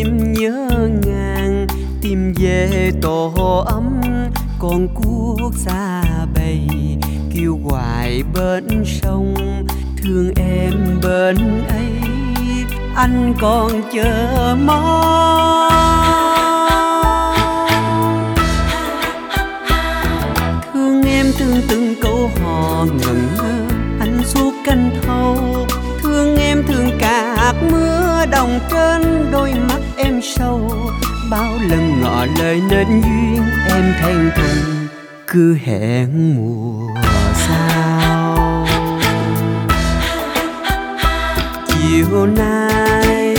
tim nhớ ngàn tìm về tổ ấm, con cuốc xa bầy kêu hoài bên sông. Thương em bên ấy anh còn chờ mong. Thương em thương từng câu hò ngẩn ngơ anh suốt canh thâu. Thương em thương cả hạt mưa đồng trên đôi mắt em sâu. Bao lần ngỏ lời nên duyên em thẹn thùng cứ hẹn mùa sau. Chiều nay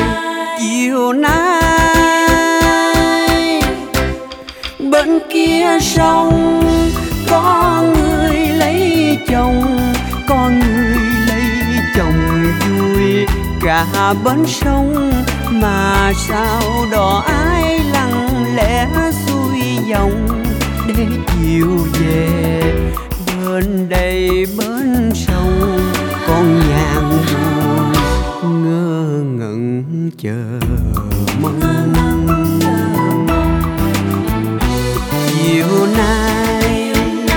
bên kia sông có người lấy chồng, có người lấy chồng vui cả bến sông. Mà sao đò ai lặng lẽ xuôi dòng để chiều về bên đây bến sông. Con nhàn buồn ngơ ngẩn chờ mong. Chiều nay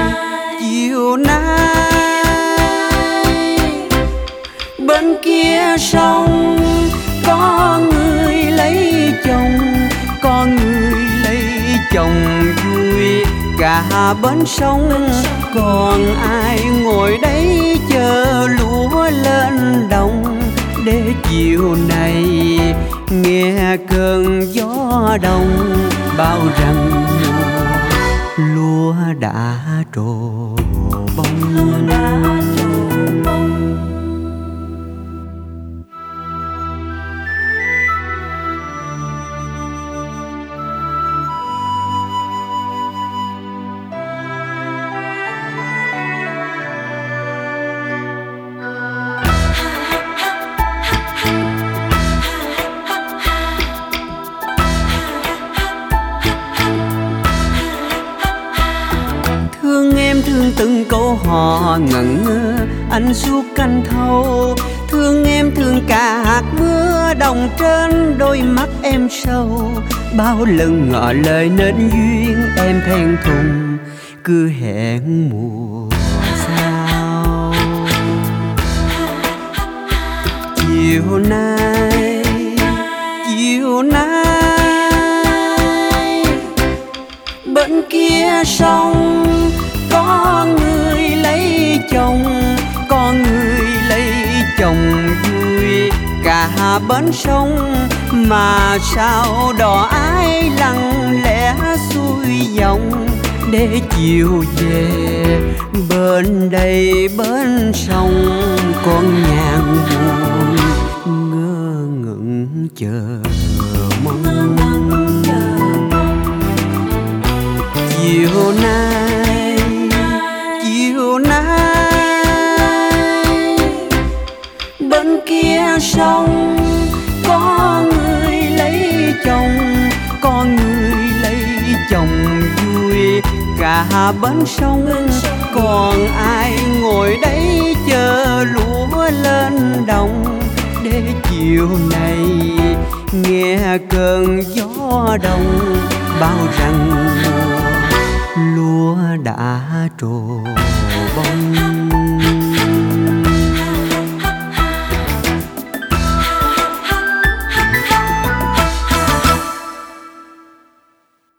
bên kia sông có người lấy chồng, có người lấy chồng vui cả bến sông. Còn ai ngồi đây chờ lúa lên đồng để chiều này nghe cơn gió đông bao rằng lúa đã trổ bông. Thương em thương từng câu hò ngẩn ngơ anh suốt canh thâu. Thương em thương cả hạt mưa đồng trên đôi mắt em sâu. Bao lần ngỏ lời nên duyên em thẹn thùng cứ hẹn mùa sau. Chiều nay bên kia sông có người lấy chồng, có người lấy chồng vui cả bến sông. Mà sao đò ai lặng lẽ xuôi dòng để chiều về bên đây bến sông. Con nhàn buồn ngơ ngẩn chờ mong. Chiều nay bên kia sông có người lấy chồng, có người lấy chồng vui cả bến sông. Còn ai ngồi đây chờ lúa lên đồng để chiều này nghe cơn gió đông bao rằng lúa đã trổ bông.